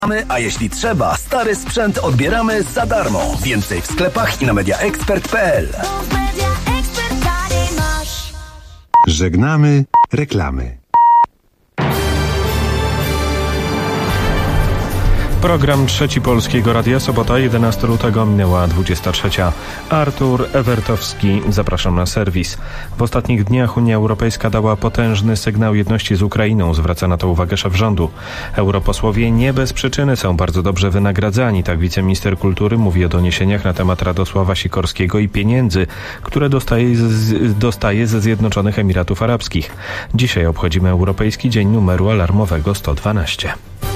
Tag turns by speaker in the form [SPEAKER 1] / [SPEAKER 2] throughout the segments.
[SPEAKER 1] A jeśli trzeba, stary sprzęt odbieramy za darmo. Więcej w sklepach i na mediaexpert.pl.
[SPEAKER 2] Żegnamy reklamy.
[SPEAKER 3] Program Trzeci Polskiego Radia, sobota 11 lutego, minęła 23. Artur Ewertowski, zapraszam na serwis. W ostatnich dniach Unia Europejska dała potężny sygnał jedności z Ukrainą, zwraca na to uwagę szef rządu. Europosłowie nie bez przyczyny są bardzo dobrze wynagradzani, tak wiceminister kultury mówi o doniesieniach na temat Radosława Sikorskiego i pieniędzy, które dostaje ze Zjednoczonych Emiratów Arabskich. Dzisiaj obchodzimy Europejski Dzień numeru alarmowego 112.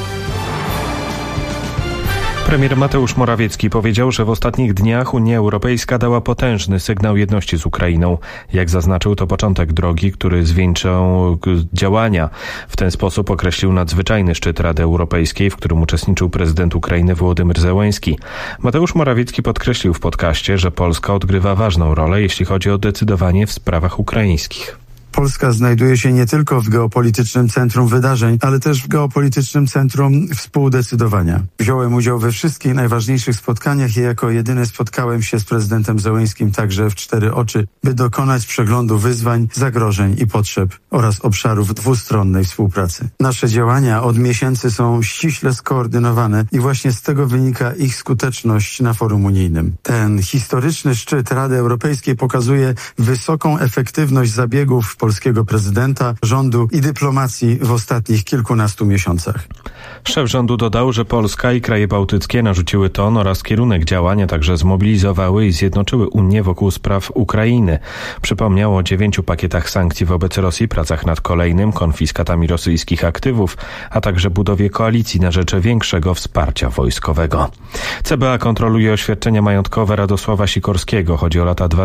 [SPEAKER 3] Premier Mateusz Morawiecki powiedział, że w ostatnich dniach Unia Europejska dała potężny sygnał jedności z Ukrainą. Jak zaznaczył, to początek drogi, który zwieńczą działania. W ten sposób określił nadzwyczajny szczyt Rady Europejskiej, w którym uczestniczył prezydent Ukrainy Wołodymyr Zełenski. Mateusz Morawiecki podkreślił w podcaście, że Polska odgrywa ważną rolę, jeśli chodzi o decydowanie w sprawach ukraińskich.
[SPEAKER 4] Polska znajduje się nie tylko w geopolitycznym centrum wydarzeń, ale też w geopolitycznym centrum współdecydowania. Wziąłem udział we wszystkich najważniejszych spotkaniach i jako jedyny spotkałem się z prezydentem Zełenskim także w 4 oczy, by dokonać przeglądu wyzwań, zagrożeń i potrzeb oraz obszarów dwustronnej współpracy. Nasze działania od miesięcy są ściśle skoordynowane i właśnie z tego wynika ich skuteczność na forum unijnym. Ten historyczny szczyt Rady Europejskiej pokazuje wysoką efektywność zabiegów polskiego prezydenta, rządu i dyplomacji w ostatnich kilkunastu miesiącach.
[SPEAKER 3] Szef rządu dodał, że Polska i kraje bałtyckie narzuciły ton oraz kierunek działań, a także zmobilizowały i zjednoczyły Unię wokół spraw Ukrainy. Przypomniał o 9 pakietach sankcji wobec Rosji, pracach nad kolejnym, konfiskatami rosyjskich aktywów, a także budowie koalicji na rzecz większego wsparcia wojskowego. CBA kontroluje oświadczenia majątkowe Radosława Sikorskiego. Chodzi o lata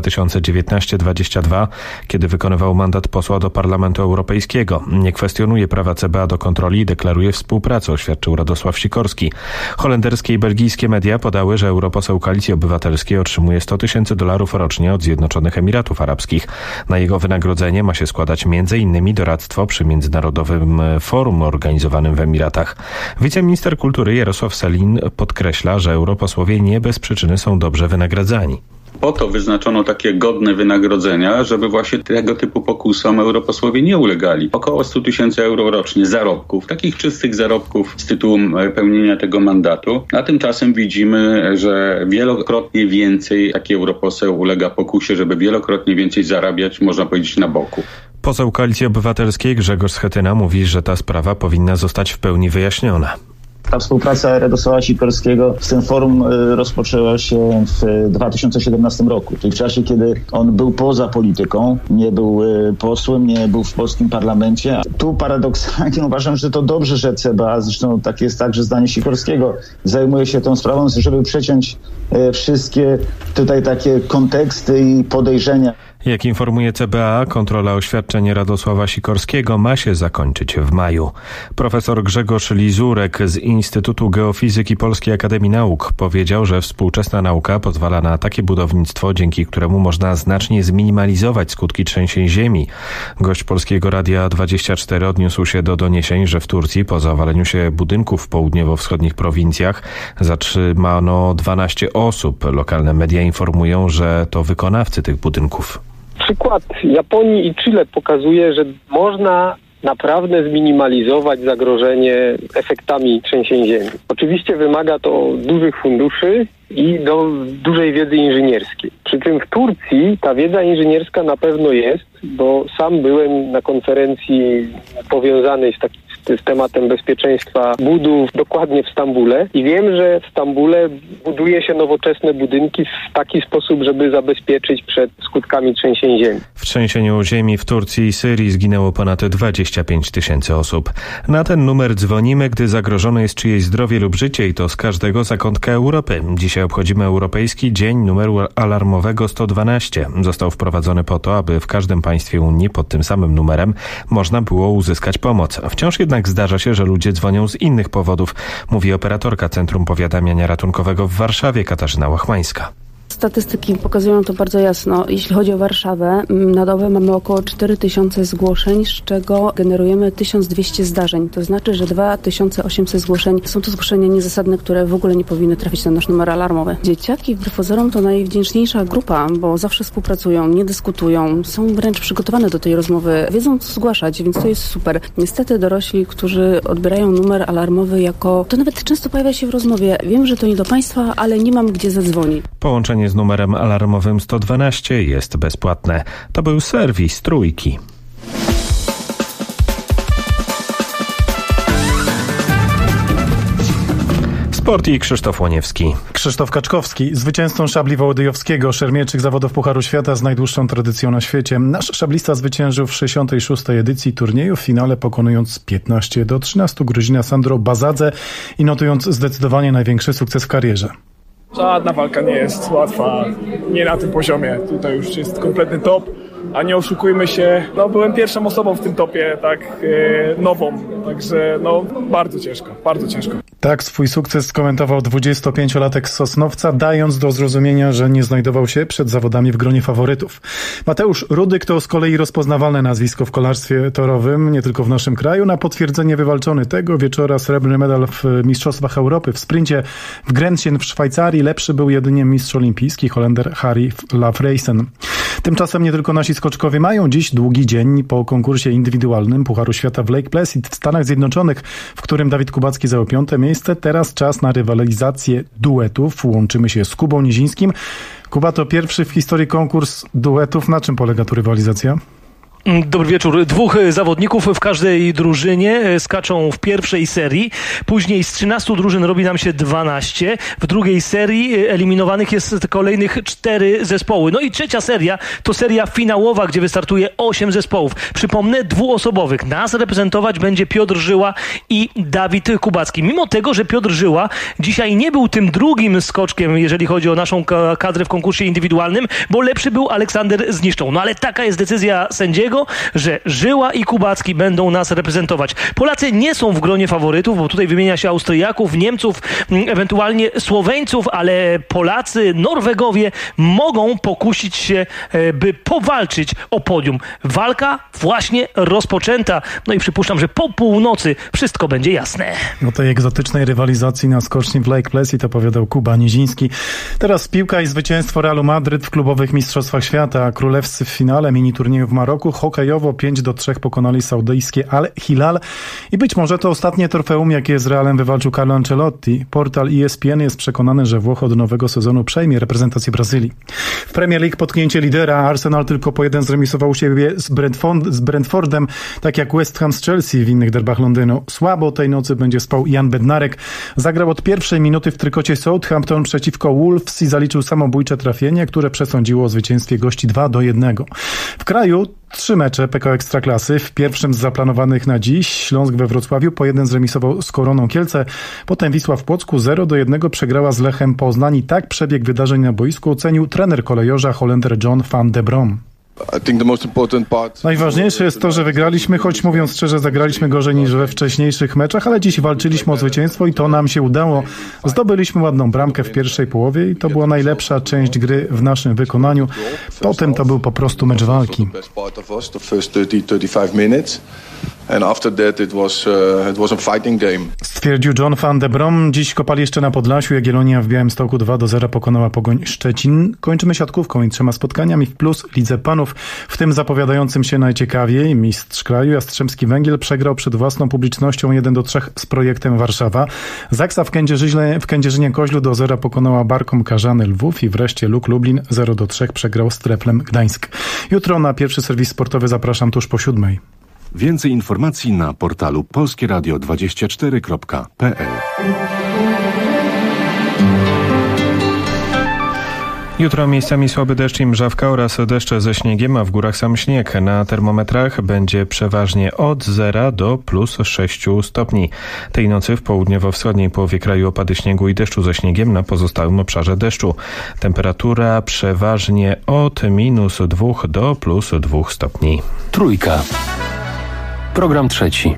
[SPEAKER 3] 2019-22, kiedy wykonywał mandat posła do Parlamentu Europejskiego. Nie kwestionuje prawa CBA do kontroli i deklaruje współpracę, oświadczył Radosław Sikorski. Holenderskie i belgijskie media podały, że europoseł Koalicji Obywatelskiej otrzymuje $100,000 rocznie od Zjednoczonych Emiratów Arabskich. Na jego wynagrodzenie ma się składać m.in. doradztwo przy Międzynarodowym Forum organizowanym w Emiratach. Wiceminister kultury Jarosław Sellin podkreśla, że europosłowie nie bez przyczyny są dobrze wynagradzani.
[SPEAKER 5] Po to wyznaczono takie godne wynagrodzenia, żeby właśnie tego typu pokusom europosłowie nie ulegali. Około 100,000 euro rocznie zarobków, takich czystych zarobków z tytułu pełnienia tego mandatu. A tymczasem widzimy, że wielokrotnie więcej taki europoseł ulega pokusie, żeby wielokrotnie więcej zarabiać, można powiedzieć, na boku.
[SPEAKER 3] Poseł Koalicji Obywatelskiej Grzegorz Schetyna mówi, że ta sprawa powinna zostać w pełni wyjaśniona.
[SPEAKER 6] Ta współpraca Radosława Sikorskiego z tym forum rozpoczęła się w 2017 roku, czyli w czasie, kiedy on był poza polityką, nie był posłem, nie był w polskim parlamencie. Tu paradoksalnie uważam, że to dobrze, że CBA, zresztą tak jest także zdanie Sikorskiego, zajmuje się tą sprawą, żeby przeciąć wszystkie tutaj takie konteksty i podejrzenia.
[SPEAKER 3] Jak informuje CBA, kontrola oświadczeń Radosława Sikorskiego ma się zakończyć w maju. Profesor Grzegorz Lizurek z Instytutu Geofizyki Polskiej Akademii Nauk powiedział, że współczesna nauka pozwala na takie budownictwo, dzięki któremu można znacznie zminimalizować skutki trzęsień ziemi. Gość Polskiego Radia 24 odniósł się do doniesień, że w Turcji po zawaleniu się budynków w południowo-wschodnich prowincjach zatrzymano 12 osób. Lokalne media informują, że to wykonawcy tych budynków.
[SPEAKER 7] Przykład Japonii i Chile pokazuje, że można naprawdę zminimalizować zagrożenie efektami trzęsień ziemi. Oczywiście wymaga to dużych funduszy i dużej wiedzy inżynierskiej. Przy czym w Turcji ta wiedza inżynierska na pewno jest, bo sam byłem na konferencji powiązanej z tematem bezpieczeństwa budów dokładnie w Stambule i wiem, że w Stambule buduje się nowoczesne budynki w taki sposób, żeby zabezpieczyć przed skutkami trzęsień ziemi.
[SPEAKER 3] W trzęsieniu ziemi w Turcji i Syrii zginęło ponad 25 000 osób. Na ten numer dzwonimy, gdy zagrożone jest czyjeś zdrowie lub życie i to z każdego zakątka Europy. Dzisiaj obchodzimy Europejski Dzień numeru alarmowego 112. Został wprowadzony po to, aby w każdym państwie Unii pod tym samym numerem można było uzyskać pomoc. Wciąż jednak zdarza się, że ludzie dzwonią z innych powodów, mówi operatorka Centrum Powiadamiania Ratunkowego w Warszawie Katarzyna Łachmańska.
[SPEAKER 2] Statystyki pokazują to bardzo jasno. Jeśli chodzi o Warszawę, na dobę mamy około 4000 zgłoszeń, z czego generujemy 1200 zdarzeń. To znaczy, że 2800 zgłoszeń są to zgłoszenia niezasadne, które w ogóle nie powinny trafić na nasz numer alarmowy. Dzieciaki wbrew pozorom to najwdzięczniejsza grupa, bo zawsze współpracują, nie dyskutują, są wręcz przygotowane do tej rozmowy, wiedzą co zgłaszać, więc to jest super. Niestety dorośli, którzy odbierają numer alarmowy jako... To nawet często pojawia się w rozmowie. Wiem, że to nie do państwa, ale nie mam gdzie zadzwonić.
[SPEAKER 3] Połączenie z numerem alarmowym 112 jest bezpłatne. To był serwis Trójki. Sport i Krzysztof Łoniewski.
[SPEAKER 8] Krzysztof Kaczkowski, zwycięzcą szabli wołodyjowskiego, szermierczyk zawodów Pucharu Świata z najdłuższą tradycją na świecie. Nasz szablista zwyciężył w 66. edycji turnieju, w finale pokonując 15-13 Gruzina Sandro Bazadze i notując zdecydowanie największy sukces w karierze.
[SPEAKER 9] Żadna walka nie jest łatwa, nie na tym poziomie. Tutaj już jest kompletny top, a nie oszukujmy się. Byłem pierwszą osobą w tym topie, nową, także bardzo ciężko, bardzo ciężko.
[SPEAKER 8] Tak swój sukces skomentował 25-latek z Sosnowca, dając do zrozumienia, że nie znajdował się przed zawodami w gronie faworytów. Mateusz Rudyk to z kolei rozpoznawalne nazwisko w kolarstwie torowym, nie tylko w naszym kraju. Na potwierdzenie wywalczony tego wieczora srebrny medal w Mistrzostwach Europy w sprincie w Grenchen w Szwajcarii. Lepszy był jedynie mistrz olimpijski Holender Harry Lafreysen. Tymczasem nie tylko nasi skoczkowie mają dziś długi dzień po konkursie indywidualnym Pucharu Świata w Lake Placid w Stanach Zjednoczonych, w którym Dawid Kubacki zajął 5. miejsce. Teraz czas na rywalizację duetów. Łączymy się z Kubą Nizińskim. Kuba, to pierwszy w historii konkurs duetów. Na czym polega tu rywalizacja?
[SPEAKER 10] Dobry wieczór. 2 zawodników w każdej drużynie skaczą w pierwszej serii. Później z 13 drużyn robi nam się 12. W drugiej serii eliminowanych jest kolejnych 4 zespoły. No i trzecia seria to seria finałowa, gdzie wystartuje 8 zespołów. Przypomnę, 2-osobowych. Nas reprezentować będzie Piotr Żyła i Dawid Kubacki. Mimo tego, że Piotr Żyła dzisiaj nie był tym drugim skoczkiem, jeżeli chodzi o naszą kadrę w konkursie indywidualnym, bo lepszy był Aleksander Zniszczą. No ale taka jest decyzja sędziego, że Żyła i Kubacki będą nas reprezentować. Polacy nie są w gronie faworytów, bo tutaj wymienia się Austriaków, Niemców, ewentualnie Słoweńców, ale Polacy, Norwegowie mogą pokusić się, by powalczyć o podium. Walka właśnie rozpoczęta. No i przypuszczam, że po północy wszystko będzie jasne.
[SPEAKER 8] O tej egzotycznej rywalizacji na skoczni w Lake Placid opowiadał Kuba Niziński. Teraz piłka i zwycięstwo Realu Madryt w klubowych mistrzostwach świata. Królewscy w finale mini turnieju w Maroku. Hokejowo 5-3 pokonali saudyjskie Al Hilal i być może to ostatnie trofeum, jakie z Realem wywalczył Carlo Ancelotti. Portal ESPN jest przekonany, że Włoch od nowego sezonu przejmie reprezentację Brazylii. W Premier League potknięcie lidera. Arsenal tylko po 1 zremisował u siebie z Brentfordem, tak jak West Ham z Chelsea w innych derbach Londynu. Słabo tej nocy będzie spał Jan Bednarek. Zagrał od pierwszej minuty w trykocie Southampton przeciwko Wolves i zaliczył samobójcze trafienie, które przesądziło o zwycięstwie gości 2-1. W kraju 3 mecze PKO Ekstraklasy. W pierwszym z zaplanowanych na dziś Śląsk we Wrocławiu po 1 zremisował z Koroną Kielce. Potem Wisła w Płocku 0-1 przegrała z Lechem Poznań i tak przebieg wydarzeń na boisku ocenił trener kolejorza Holender John van de Brom. Najważniejsze jest to, że wygraliśmy, choć mówiąc szczerze, zagraliśmy gorzej niż we wcześniejszych meczach, ale dziś walczyliśmy o zwycięstwo i to nam się udało. Zdobyliśmy ładną bramkę w pierwszej połowie i to była najlepsza część gry w naszym wykonaniu. Potem to był po prostu mecz walki. Stwierdził John van de Brom. Dziś kopali jeszcze na Podlasiu. Jagiellonia w Białymstoku 2-0 pokonała Pogoń Szczecin. Kończymy siatkówką i 3 spotkaniami w plus Lidze Panów, w tym zapowiadającym się najciekawiej. Mistrz kraju Jastrzębski Węgiel przegrał przed własną publicznością 1-3 z Projektem Warszawa. Zaksa w Kędzierzynie Koźlu 2-0 pokonała Barkom Karzany Lwów i wreszcie Luk Lublin 0-3 przegrał z Treflem Gdańsk. Jutro na pierwszy serwis sportowy zapraszam tuż po 7:00.
[SPEAKER 11] Więcej informacji na portalu polskieradio24.pl.
[SPEAKER 3] Jutro miejscami słaby deszcz i mrzawka oraz deszcze ze śniegiem, a w górach sam śnieg. Na termometrach będzie przeważnie od 0 do +6 stopni. Tej nocy w południowo-wschodniej połowie kraju opady śniegu i deszczu ze śniegiem, na pozostałym obszarze deszczu. Temperatura przeważnie od -2 do +2 stopni.
[SPEAKER 12] Trójka. Program trzeci.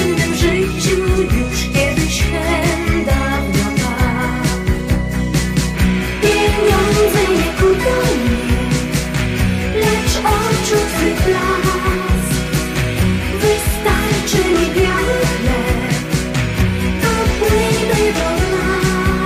[SPEAKER 13] innym życiu już kiedyś hen dawno tak. Pieniądze nie kupią mnie, lecz oczu twych blask. Wystarczy mi biały chleb, to płynie do nas.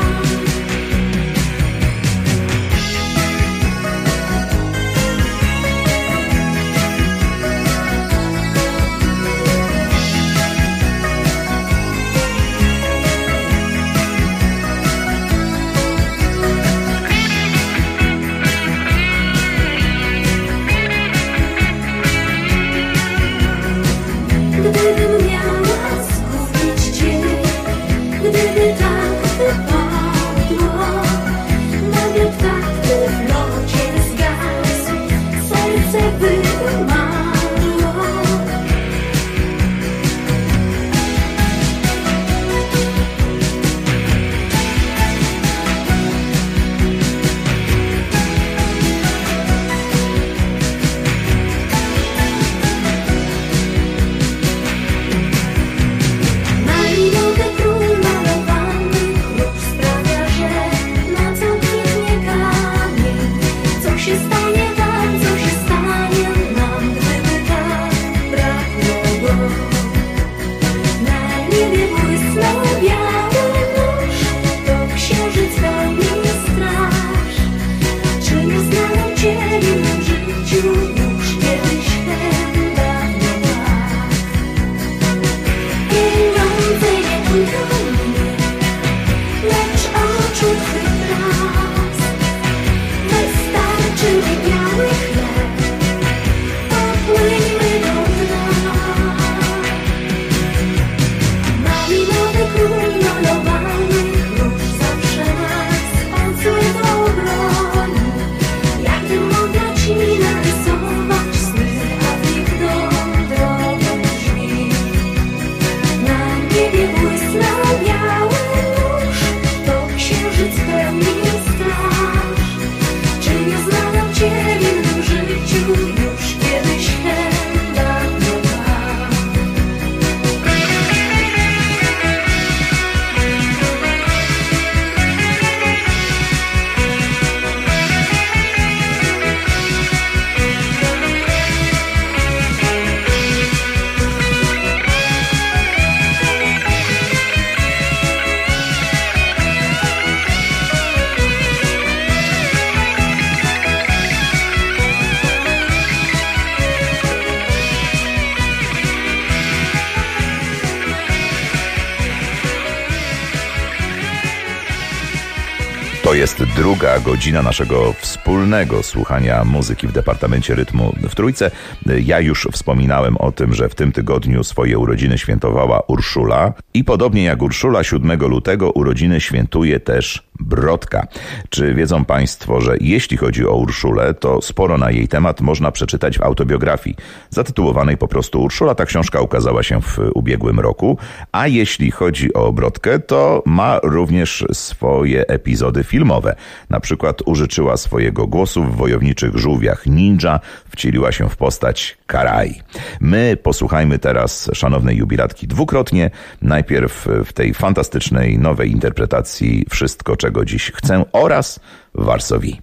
[SPEAKER 13] Gdybym miała zgubić Cię, gdyby tak wypadło, nagle ptak w locie zgasł, serce by umarło. Najnowszy król malowany, chlub sprawia, że na co kwitnie kamień. Co się stanie tam, co się stanie nam, gdyby tak brakło go? Na niebie błysnął biały nóż, to księżyc pełni straż. Czy nie znałem Ciebie w mym życiu już kiedyś hen dawno tak? Pieniądze nie kupią mnie, lecz oczu twych blask. Wystarczy mi biały chleb, popłyńmy do dna. Malinowy król malowany, róż zawsze nas od złego broni. Jakbym mogła Ci narysować sny, a w nich drogą drzwi. Na niebie błysnął biały nóż, to księżyc pełni straż. Czy nie znałam Ciebie w mym życiu już kiedyś hen dawno tak?
[SPEAKER 14] To jest druga godzina naszego wspólnego słuchania muzyki w Departamencie Rytmu w Trójce. Ja już wspominałem o tym, że w tym tygodniu swoje urodziny świętowała Urszula i podobnie jak Urszula 7 lutego urodziny świętuje też Brodka. Czy wiedzą Państwo, że jeśli chodzi o Urszulę, to sporo na jej temat można przeczytać w autobiografii zatytułowanej po prostu Urszula. Ta książka ukazała się w ubiegłym roku, a jeśli chodzi o Brodkę, to ma również swoje epizody filmowe. Na przykład użyczyła swojego głosu w Wojowniczych Żółwiach Ninja, wcieliła się w postać Karai. My posłuchajmy teraz szanownej jubilatki dwukrotnie. Najpierw w tej fantastycznej nowej interpretacji Wszystko, czego dziś chcę oraz Varsovie.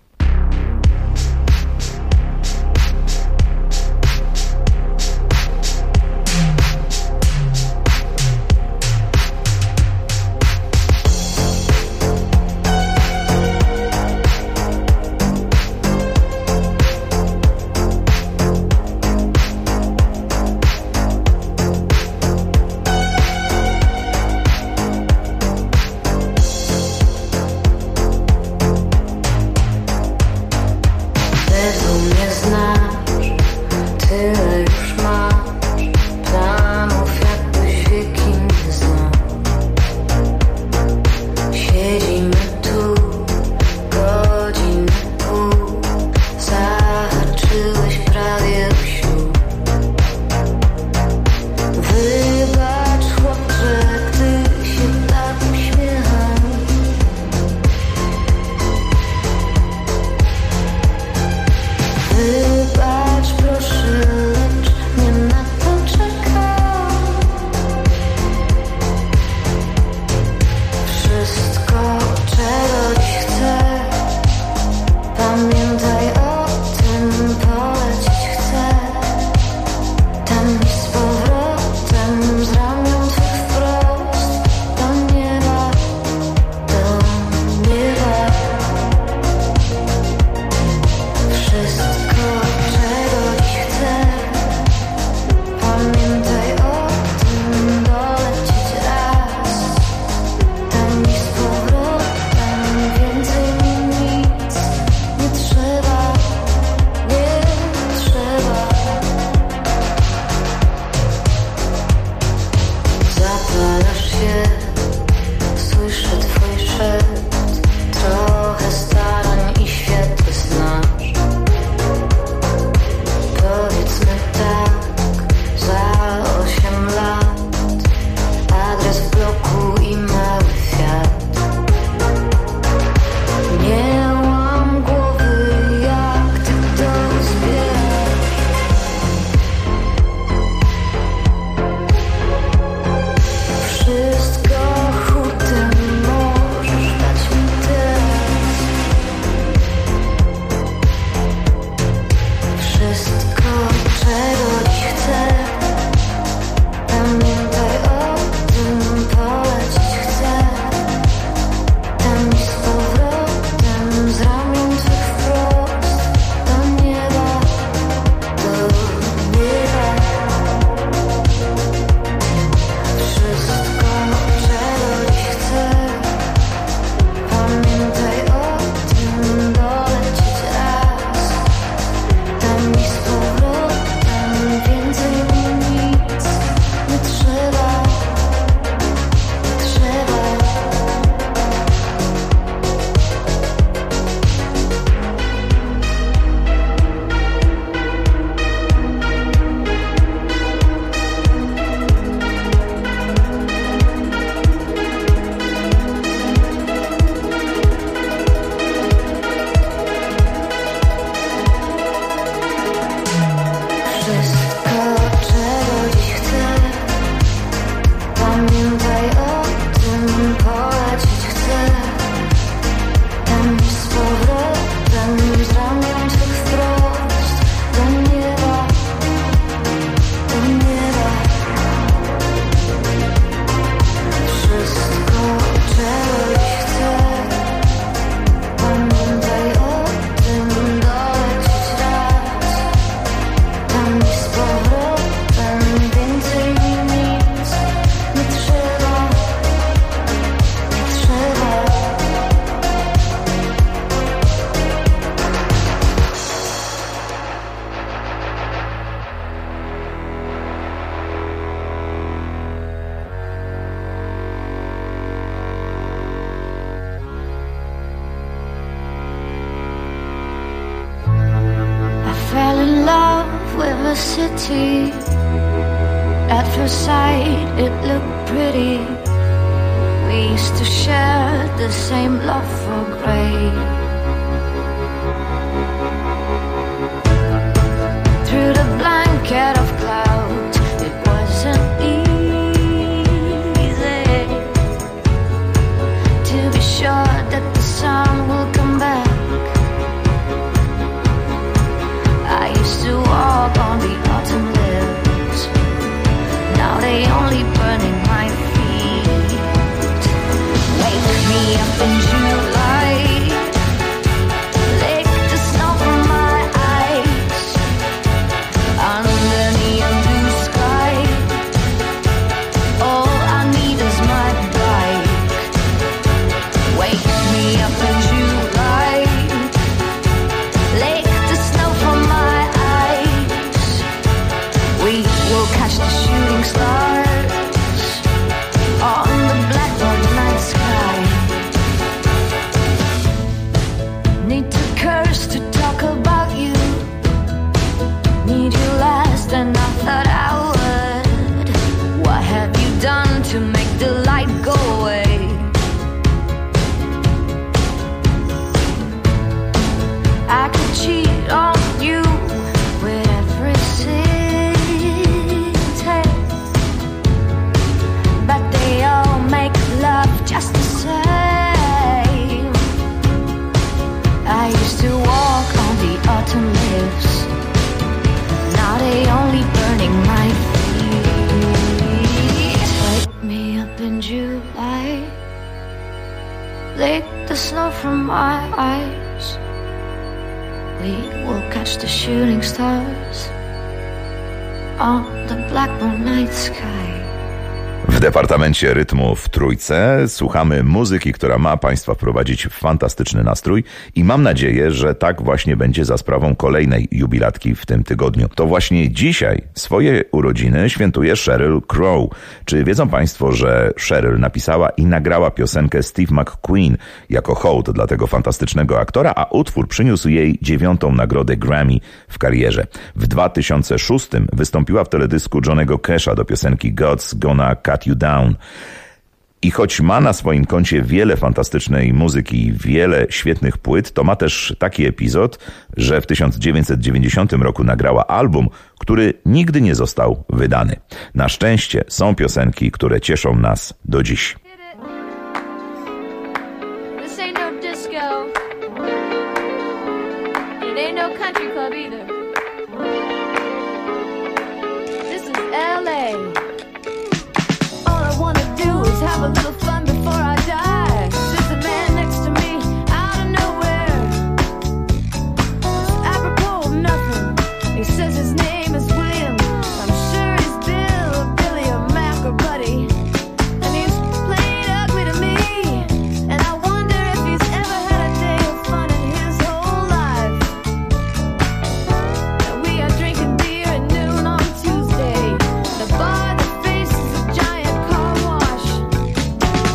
[SPEAKER 13] a city. At first sight, it looked pretty. We used to share the same love for grey. Through the blanket of clouds, it wasn't easy to be sure that the sun will come back. I used to walk on the autumn leaves. Now they only burn in my feet. Wake me up in July. Lick the snow from my eyes. Under neon blue sky. All I need is my bike. Wake me up in July. Lick the snow from my eyes. We will catch the shooting stars on the blackbird night sky. Need to curse to talk about you. Need you last and I thought I would. What have you done to make the light go away? I could cheat on you with every city, but they all make love just the same. I used to walk on the autumn leaves. Now they only burning my feet. Wake me up in July. Lick the snow from my eyes. We will catch the shooting stars on the blackbird night sky.
[SPEAKER 14] W Departamencie Rytmu w Trójce słuchamy muzyki, która ma Państwa wprowadzić w fantastyczny nastrój i mam nadzieję, że tak właśnie będzie za sprawą kolejnej jubilatki w tym tygodniu. To właśnie dzisiaj swoje urodziny świętuje Sheryl Crow. Czy wiedzą Państwo, że Sheryl napisała i nagrała piosenkę Steve McQueen jako hołd dla tego fantastycznego aktora, a utwór przyniósł jej 9. nagrodę Grammy w karierze. W 2006 wystąpiła w teledysku Johnny'ego Casha do piosenki God's Gonna Cut You Down. I choć ma na swoim koncie wiele fantastycznej muzyki i wiele świetnych płyt, to ma też taki epizod, że w 1990 roku nagrała album, który nigdy nie został wydany. Na szczęście są piosenki, które cieszą nas do dziś.
[SPEAKER 13] This ain't no disco. It ain't no country club either. This is LA. Have a little fun before I die. There's a man next to me out of nowhere. Apropos of nothing. He says his name is William. I'm sure he's Bill or Billy or Mac or Buddy. And he's played ugly to me. And I wonder if he's ever had a day of fun in his whole life. And we are drinking beer at noon on Tuesday. The bar that faces a giant car wash.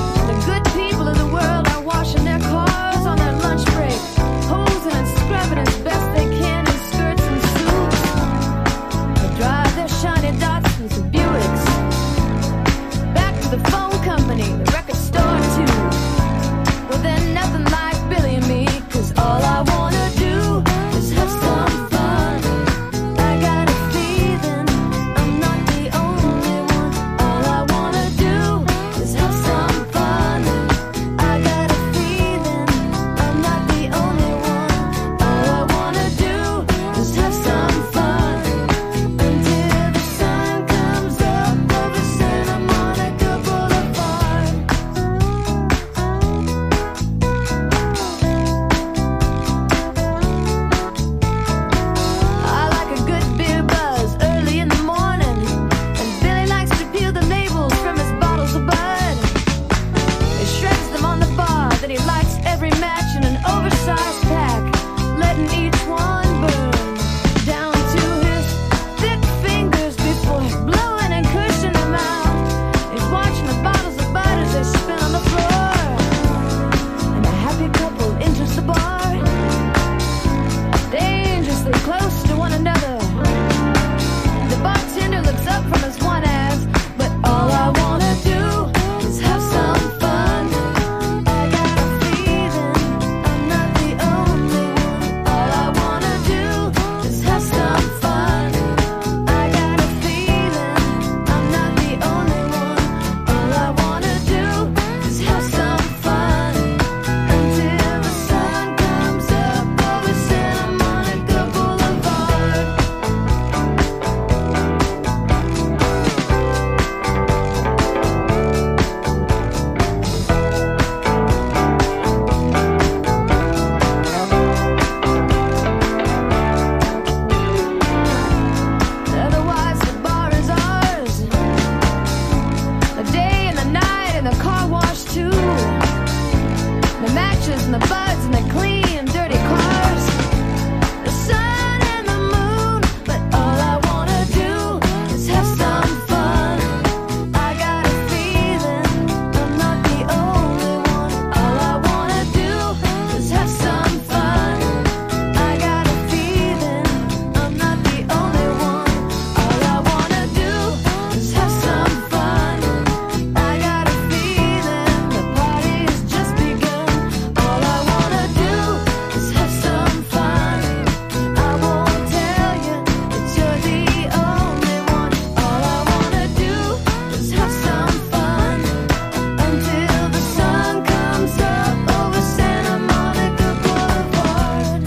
[SPEAKER 13] beaches and the birds and the clean and dirty cars, the sun and the moon. But all I wanna do is have some fun. I got a feeling I'm not the only one. All I wanna do is have some fun. I got a feeling I'm not the only one. All I wanna do is have some fun. I got a feeling the party's just begun. All I wanna do is have some fun. I won't tell you that you're the only one. All I wanna do is have some fun until the sun comes up over Santa Monica Boulevard.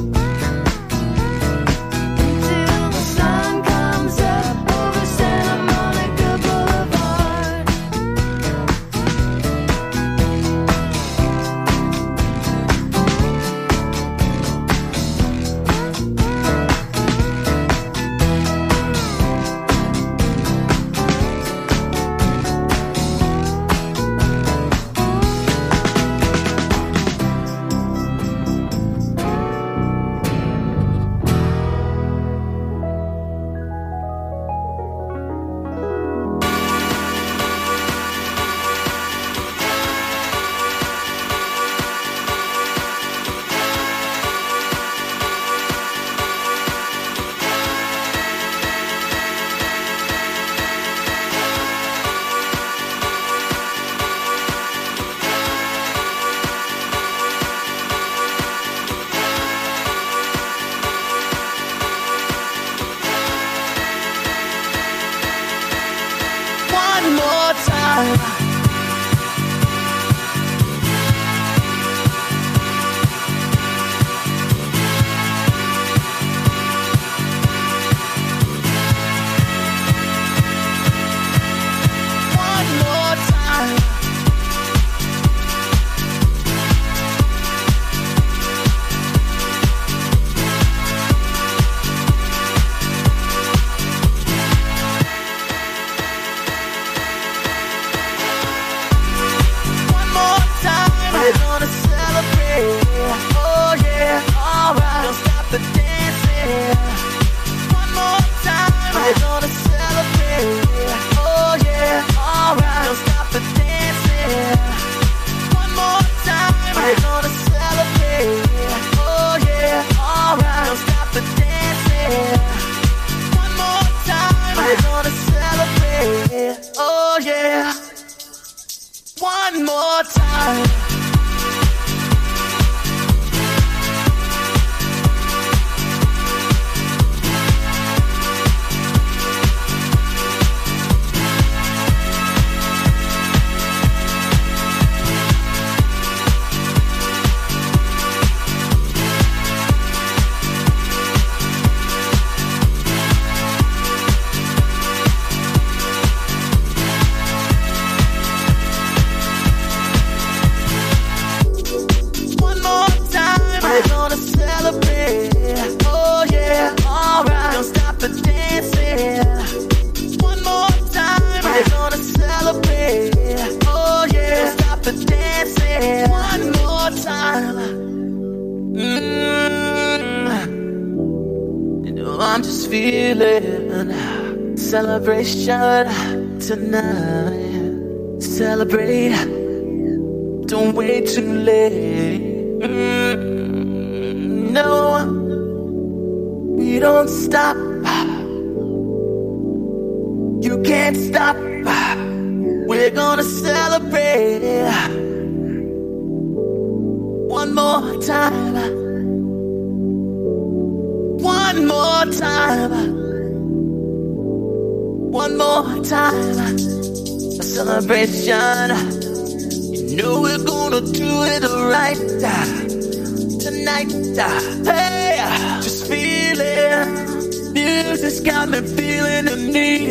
[SPEAKER 13] Until the sun comes up over Santa Monica Boulevard. One more time. One more time. One more time. We're gonna celebrate. Oh yeah, alright. Don't stop the dancing. One more time. We're gonna celebrate. Oh yeah, alright. Don't stop the dancing. One more time. We're gonna celebrate. Oh yeah, alright. Don't stop the dancing. One more time. We're gonna celebrate. Oh yeah. One more time. One more time. We're gonna celebrate. Oh yeah, alright. Don't stop the dancing. One more time. We're gonna celebrate. Oh yeah, don't stop the dancing. One more time. You know I'm just feeling celebration tonight. Celebrate. Don't wait too late. No, we don't stop. You can't stop. We're gonna celebrate. One more time. One more time. One more time. A celebration. You know we're gonna do it right tonight. Hey, just feeling. Music's got me feeling the need.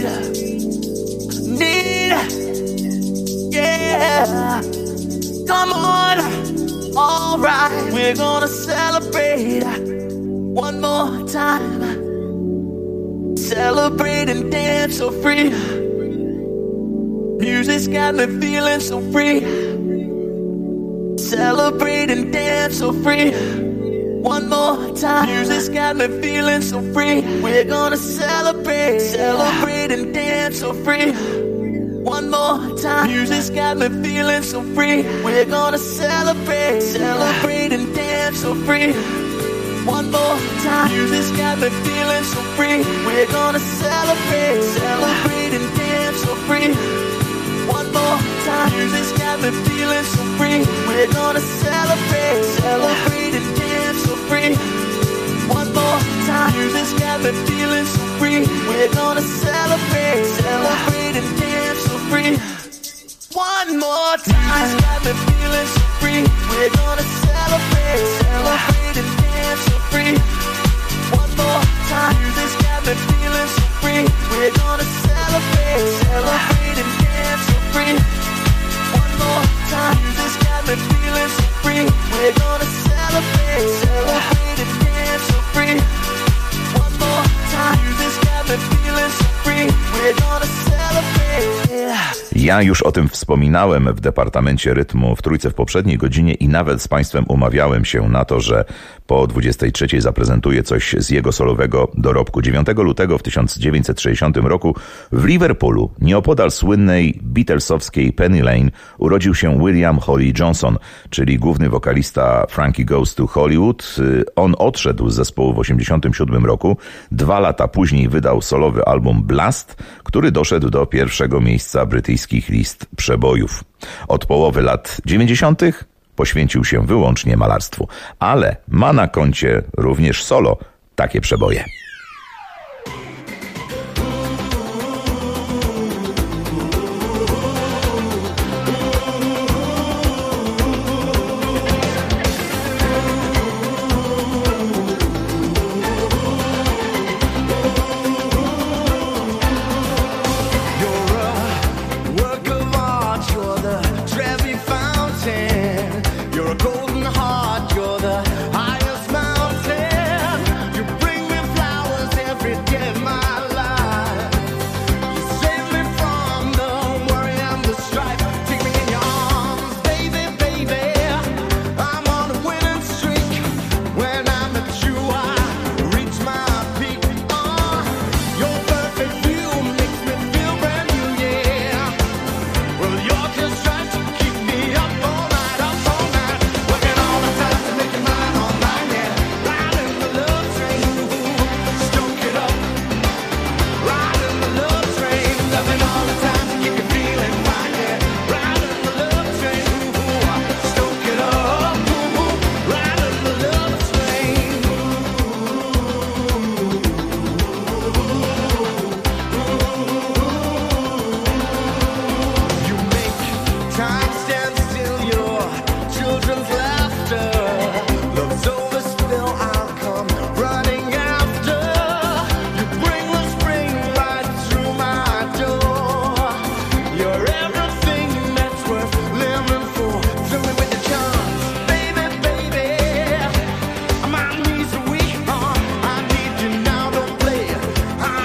[SPEAKER 13] Yeah. Come on. Alright, we're gonna celebrate one more time. Celebrate and dance so free. Music's got me feeling so free.
[SPEAKER 15] celebrate and dance so free. One more time, music's got me feeling so free. We're gonna celebrate, celebrate and dance so free. One more time, music's got me feeling so free. We're gonna celebrate, celebrate and dance so free. One more time, music's got me feeling so free. We're gonna celebrate, celebrate and dance so free. One more time, music's got me feeling so free. We're gonna celebrate, celebrate and dance so free. One more time, music's got me feeling so free. We're gonna celebrate, celebrate and dance so free. One more time, music's got me feeling so free. We're gonna celebrate, celebrate and dance so free. One more time, music's got me feeling so free. We're gonna celebrate, celebrate and dance so free. One more time, music's got me feeling so free. We're gonna celebrate, celebrate and dance so free. One more time, music's got me feeling so free. We're gonna celebrate.
[SPEAKER 14] Ja już o tym wspominałem w Departamencie Rytmu w Trójce w poprzedniej godzinie i nawet z Państwem umawiałem się na to, że po 23 zaprezentuję coś z jego solowego dorobku. 9 lutego w 1960 roku w Liverpoolu, nieopodal słynnej beatlesowskiej Penny Lane, urodził się William Holly Johnson, czyli główny wokalista Frankie Goes to Hollywood. On odszedł z zespołu w 1987 roku. 2 lata później wydał solowy album Blast, który doszedł do pierwszego miejsca brytyjskich list przebojów. Od połowy lat 90. poświęcił się wyłącznie malarstwu, ale ma na koncie również solo takie przeboje.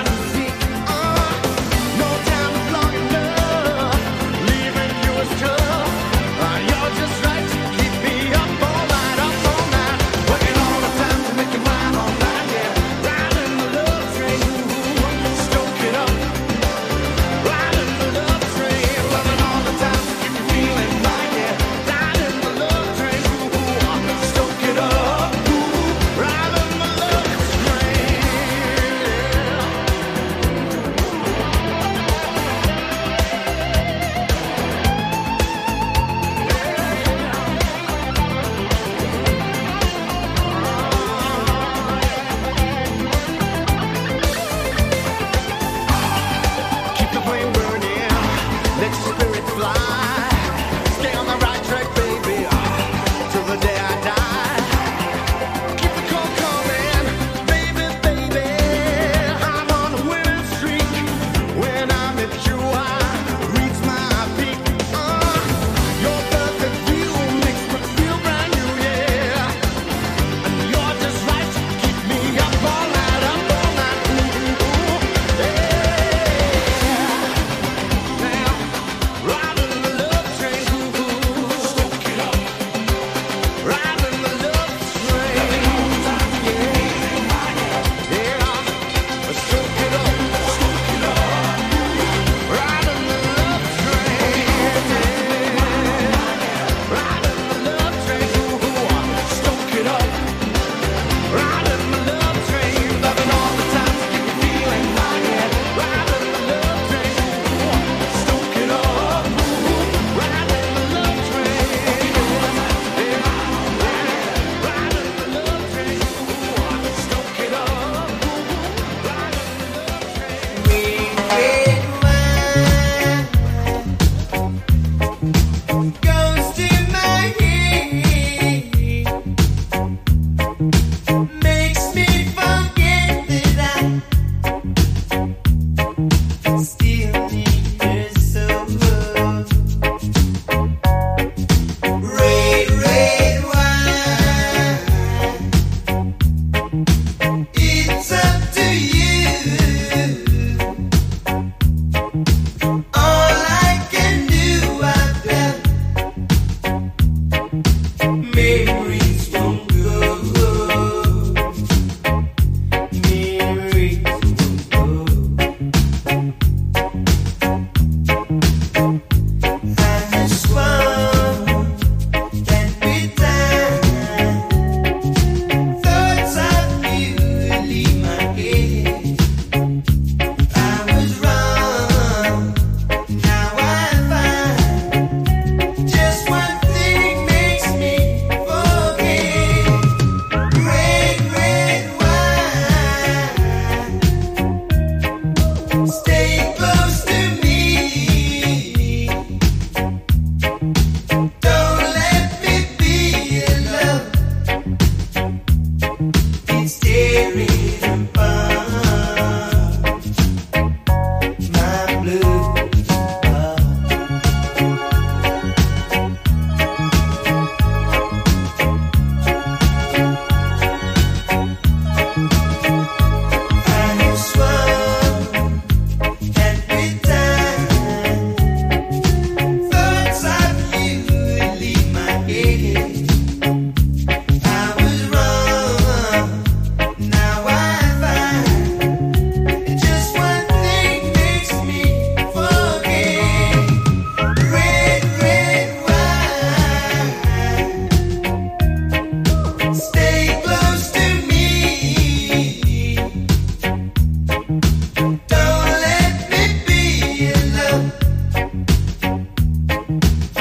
[SPEAKER 15] Time is long enough, leaving you as tough.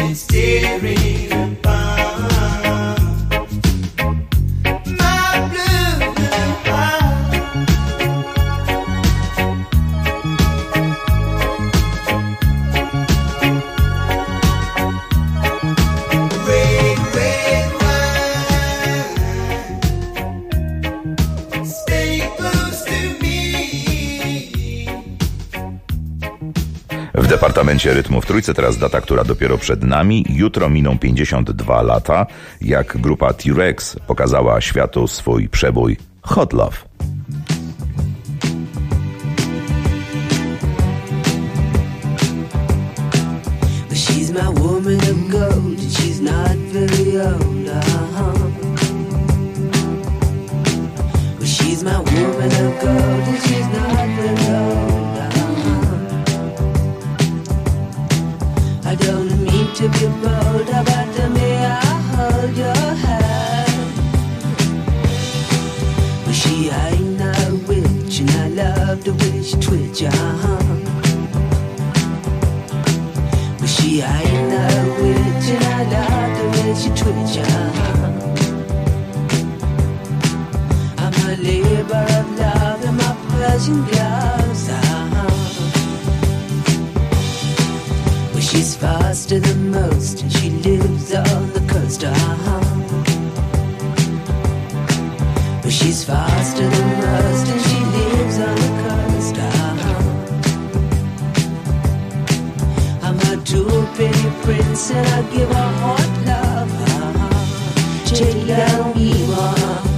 [SPEAKER 15] been staring upon my blue heart. Red, red wine, stay close to me.
[SPEAKER 14] W Departamencie Rytmu w Trójce teraz data, która dopiero przed nami. Jutro miną 52 lata, jak grupa T-Rex pokazała światu swój przebój Hot Love.
[SPEAKER 16] She's my woman of gold, and she's not very old. Well, she's my woman of gold, and she's not very old. I don't mean to be bold, but may I hold your hand? Well, she ain't no witch, and I love the way she twitch, She ain't no witch, and I love the way she twitch, I'm a labor of love in my Persian gloves, Well, she's faster than most, and she lives on the coast, Well, she's faster than most, and she lives on the coast, I'm a true pretty prince, and I give her hot love. Take down evil.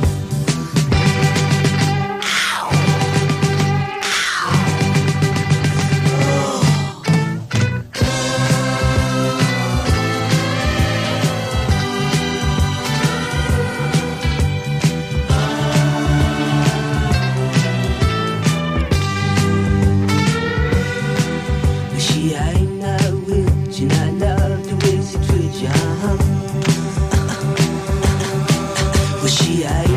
[SPEAKER 16] She ain't no witch, and I love the way she treats you. Well, she ain't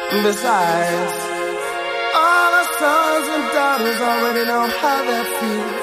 [SPEAKER 15] Besides, all our sons and daughters already know how that feels.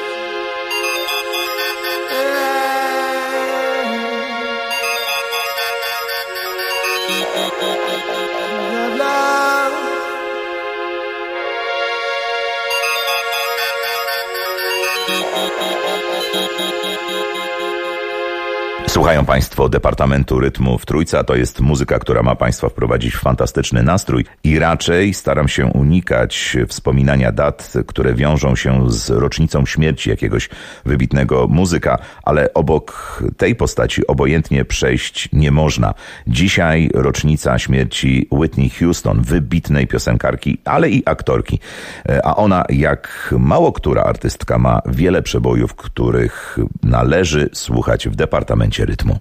[SPEAKER 14] Słuchają Państwo Departamentu Rytmu w Trójce, a to jest muzyka, która ma Państwa wprowadzić w fantastyczny nastrój i raczej staram się unikać wspominania dat, które wiążą się z rocznicą śmierci jakiegoś wybitnego muzyka, ale obok tej postaci obojętnie przejść nie można. Dzisiaj rocznica śmierci Whitney Houston, wybitnej piosenkarki, ale i aktorki, a ona jak mało która artystka ma wiele przebojów, których należy słuchać w Departamencie Rytmu.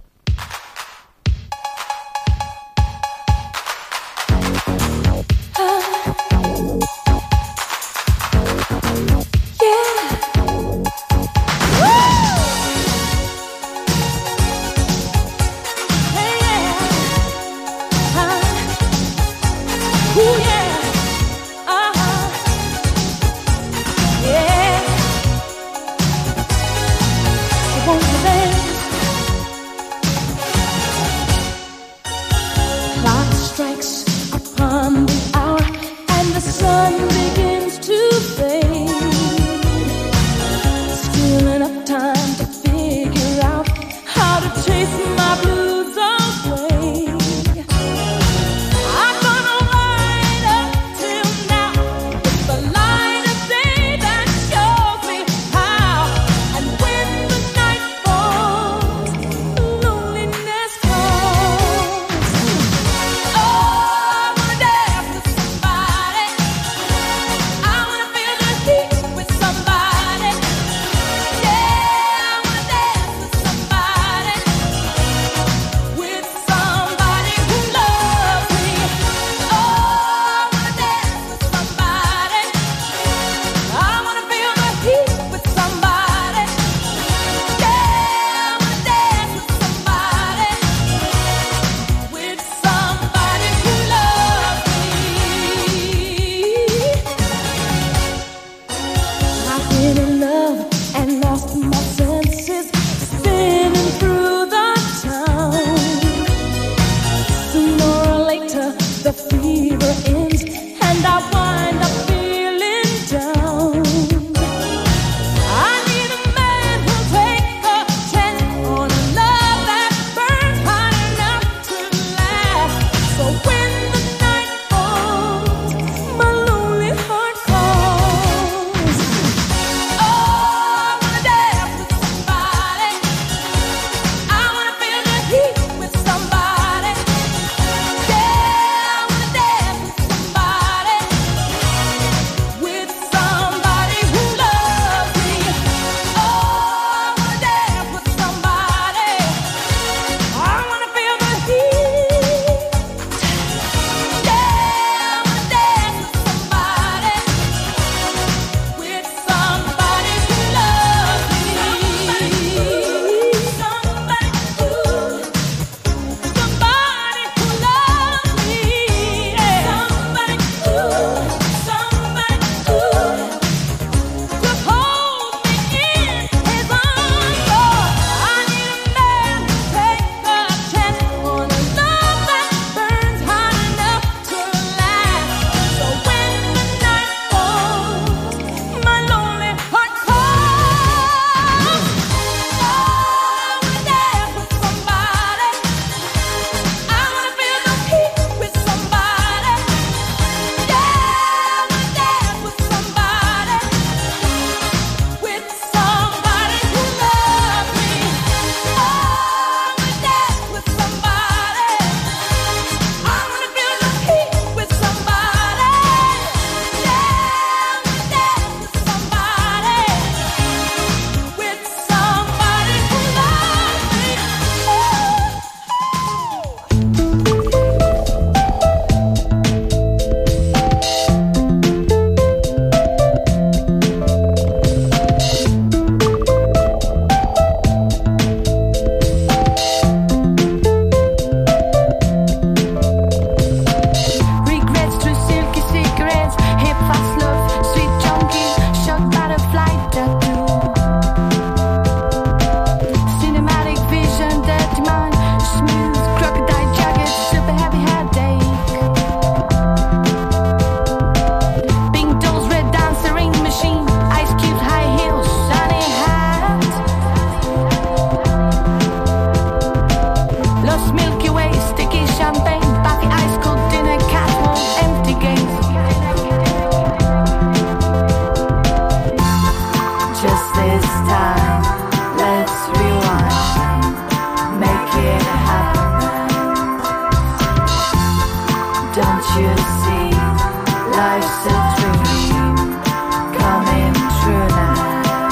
[SPEAKER 13] you see, life's a dream coming true now.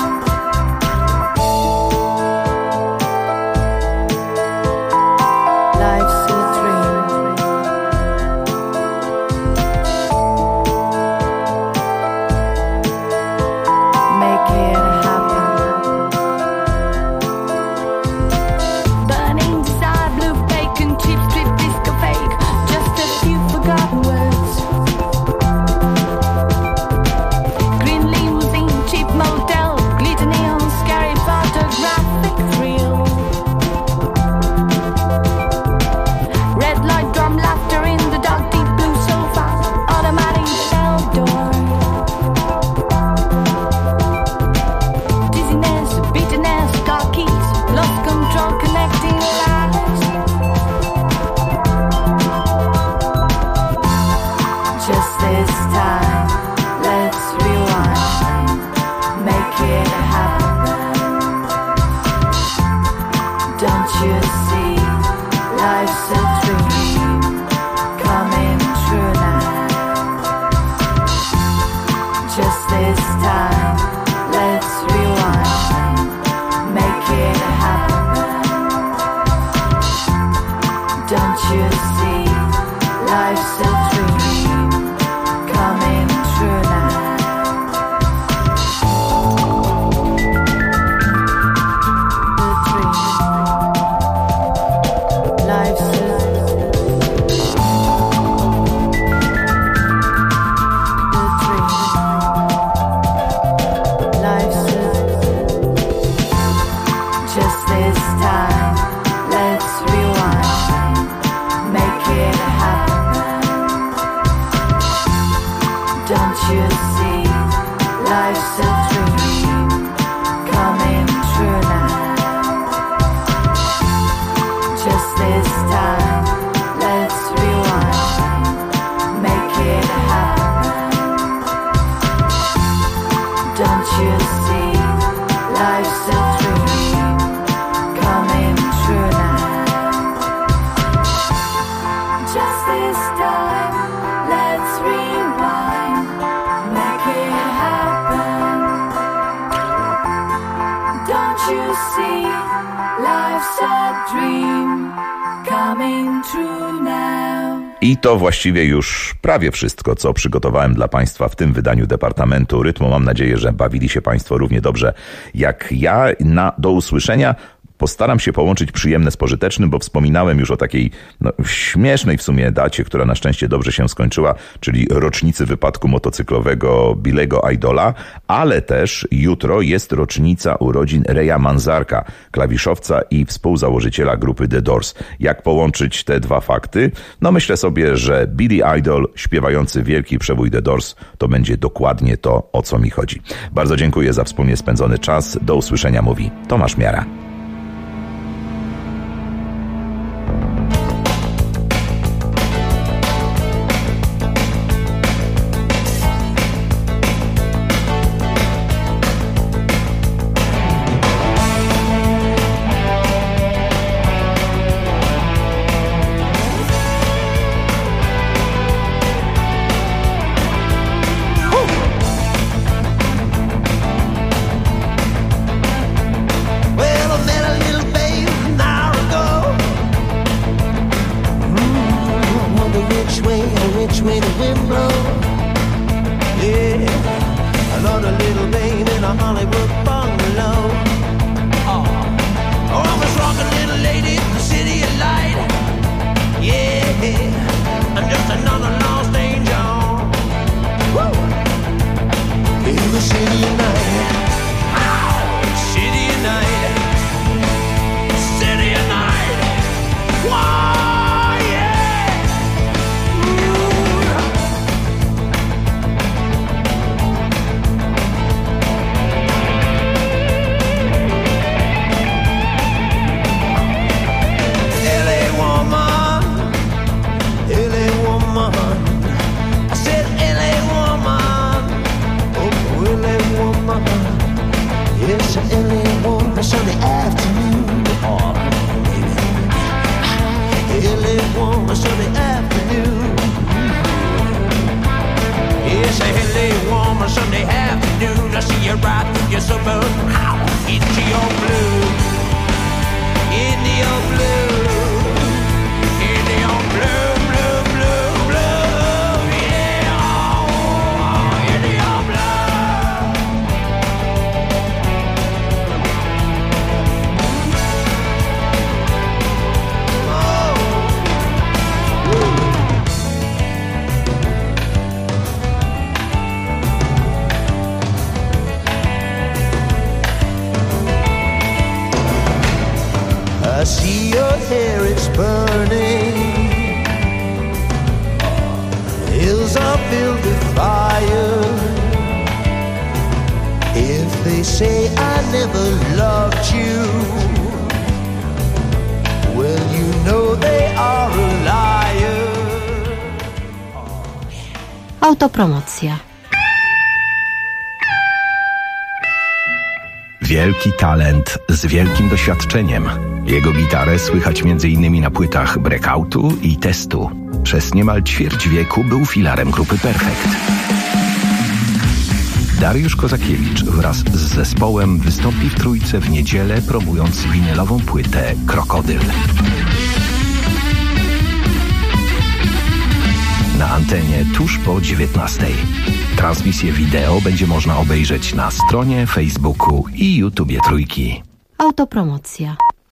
[SPEAKER 13] Life's a dream. Make it happen. Burning desire, blue bacon, cheap street disco fake. Just a few forgotten words. Green limousine, cheap motel, glitter neon, scary photographic thrill. Red light, drum laughter in the dark, deep blue sofa, automatic cell door. Dizziness, bitterness, car keys, lost control, connecting lives. Just this time, let's rewind, make it happen. Don't you see, life's a dream coming true now. Just this time, let's rewind, make it happen. Don't you see, life's a dream coming true now. The dream, life's a just this time, let's rewind, make it happen. Don't you see, life's a dream coming true now. Just this time, let's rewind, make it happen. Don't you see, life's a dream coming true now. Just this time, let's rewind, make it happen. Don't you see, life's a dream coming true now.
[SPEAKER 14] I to właściwie już prawie wszystko, co przygotowałem dla Państwa w tym wydaniu Departamentu Rytmu. Mam nadzieję, że bawili się Państwo równie dobrze jak ja. Do usłyszenia. Postaram się połączyć przyjemne z pożytecznym, bo wspominałem już o takiej śmiesznej w sumie dacie, która na szczęście dobrze się skończyła, czyli rocznicy wypadku motocyklowego Billy'ego Idola, ale też jutro jest rocznica urodzin Raya Manzarka, klawiszowca i współzałożyciela grupy The Doors. Jak połączyć te dwa fakty? Myślę sobie, że Billy Idol śpiewający wielki przebój The Doors to będzie dokładnie to, o co mi chodzi. Bardzo dziękuję za wspólnie spędzony czas. Do usłyszenia, mówi Tomasz Miara.
[SPEAKER 15] build a fire. If they say I never loved you, well, you know they are a liar.
[SPEAKER 17] Autopromocja.
[SPEAKER 1] Wielki talent z wielkim doświadczeniem. Jego gitarę słychać m.in. na płytach Breakoutu i Testu. Przez niemal ćwierć wieku był filarem grupy Perfekt. Dariusz Kozakiewicz wraz z zespołem wystąpi w Trójce w niedzielę, promując winylową płytę Krokodyl. Na antenie tuż po 19:00. Transmisję wideo będzie można obejrzeć na stronie, Facebooku i YouTubie Trójki.
[SPEAKER 17] Autopromocja.